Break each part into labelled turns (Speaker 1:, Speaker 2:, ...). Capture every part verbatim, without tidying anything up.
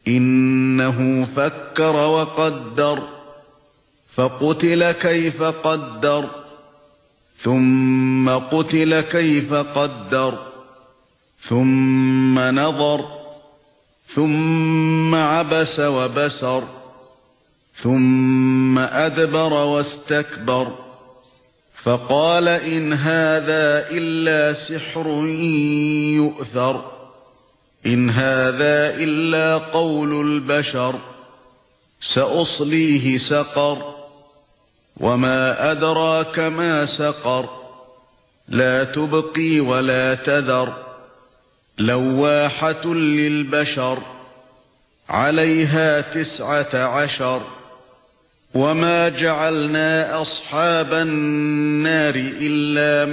Speaker 1: إِنَّهُ فَكَّرَ وَقَدَّرَ فَقُتِلَ كَيْفَ قَدَّرَ ثُمَّ قُتِلَ كَيْفَ قَدَّرَ ثُمَّ نَظَرَ ثُمَّ عَبَسَ وَبَسَرَ ثُمَّ أَدْبَرَ وَاسْتَكْبَرَ فَقَالَ إِنْ هَذَا إِلَّا سِحْرٌ يُؤْثَرُ إِنْ هَذَا إِلَّا قَوْلُ الْبَشَرِ سَأُصْلِيهِ سَقَرَ وَمَا أَدْرَاكَ مَا سَقَرُ لَا تُبْقِي وَلَا تَذَرُ لَوَّاحَةٌ لِلْبَشَرِ عَلَيْهَا تِسْعَةَ عَشَرَ وَمَا جَعَلْنَا أَصْحَابَ النَّارِ إِلَّا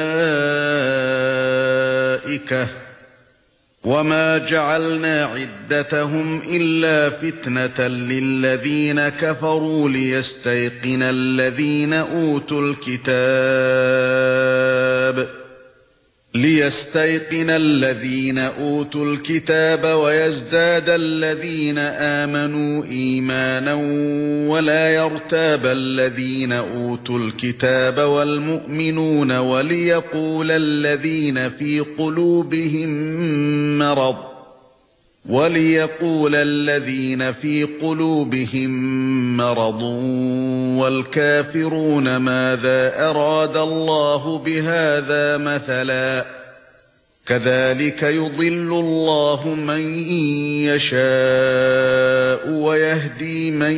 Speaker 1: مَلَائِكَةً وَمَا جَعَلْنَا عِدَّتَهُمْ إِلَّا فِتْنَةً لِلَّذِينَ كَفَرُوا لِيَسْتَيْقِنَ الَّذِينَ أُوتُوا الْكِتَابَ لِيَسْتَيْقِنَ الَّذِينَ أُوتُوا الْكِتَابَ وَيَزْدَادَ الَّذِينَ آمَنُوا إِيمَانًا وَلَا يَرْتَابَ الَّذِينَ أُوتُوا الْكِتَابَ وَالْمُؤْمِنُونَ وَلِيَقُولَ الَّذِينَ فِي قُلُوبِهِم مَّرَضٌ وَلِيَقُولَ الَّذِينَ فِي قُلُوبِهِم مَّرَضٌ وَالْكَافِرُونَ مَاذَا أَرَادَ اللَّهُ بِهَذَا مَثَلًا كَذَلِكَ يُضِلُّ اللَّهُ مَن يَشَاءُ وَيَهْدِي مَن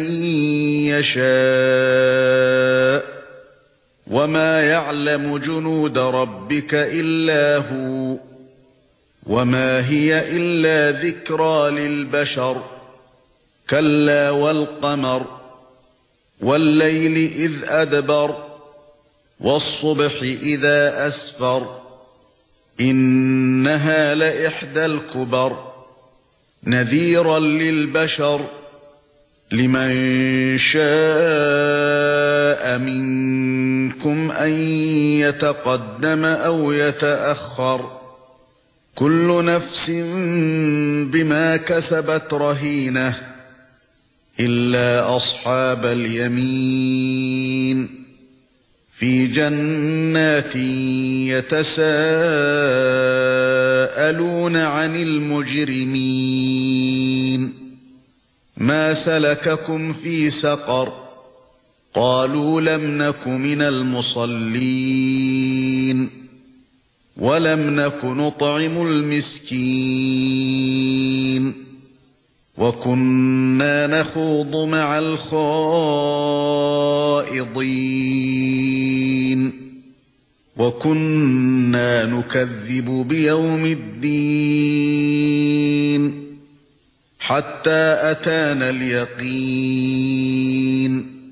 Speaker 1: يَشَاءُ وَمَا يَعْلَمُ جُنُودَ رَبِّكَ إِلَّا هُوَ وَمَا هِيَ إِلَّا ذِكْرَى لِلْبَشَرِ كَلَّا وَالْقَمَرِ وَاللَّيْلِ إِذْ أَدْبَرَ وَالصُّبْحِ إِذَا أَسْفَرَ إِنَّهَا لَإِحْدَى الْكُبَرِ نَذِيرًا لِلْبَشَرِ لِمَنْ شَاءَ مِنْكُمْ أَنْ يَتَقَدَّمَ أَوْ يَتَأَخَّرَ كُلُّ نَفْسٍ بِمَا كَسَبَتْ رَهِينَةٌ إِلَّا أَصْحَابَ الْيَمِينِ فِي جَنَّاتٍ يَتَسَاءَلُونَ عَنِ الْمُجْرِمِينَ مَا سَلَكَكُمْ فِي سَقَرَ قَالُوا لَمْ نَكُ مِنَ الْمُصَلِّينَ وَلَمْ نَكُ نُطْعِمُ الْمِسْكِينَ وَكُنَّا نَخُوضُ مَعَ الْخَائِضِينَ وَكُنَّا نُكَذِّبُ بِيَوْمِ الدِّينِ حَتَّى أَتَانَا الْيَقِينُ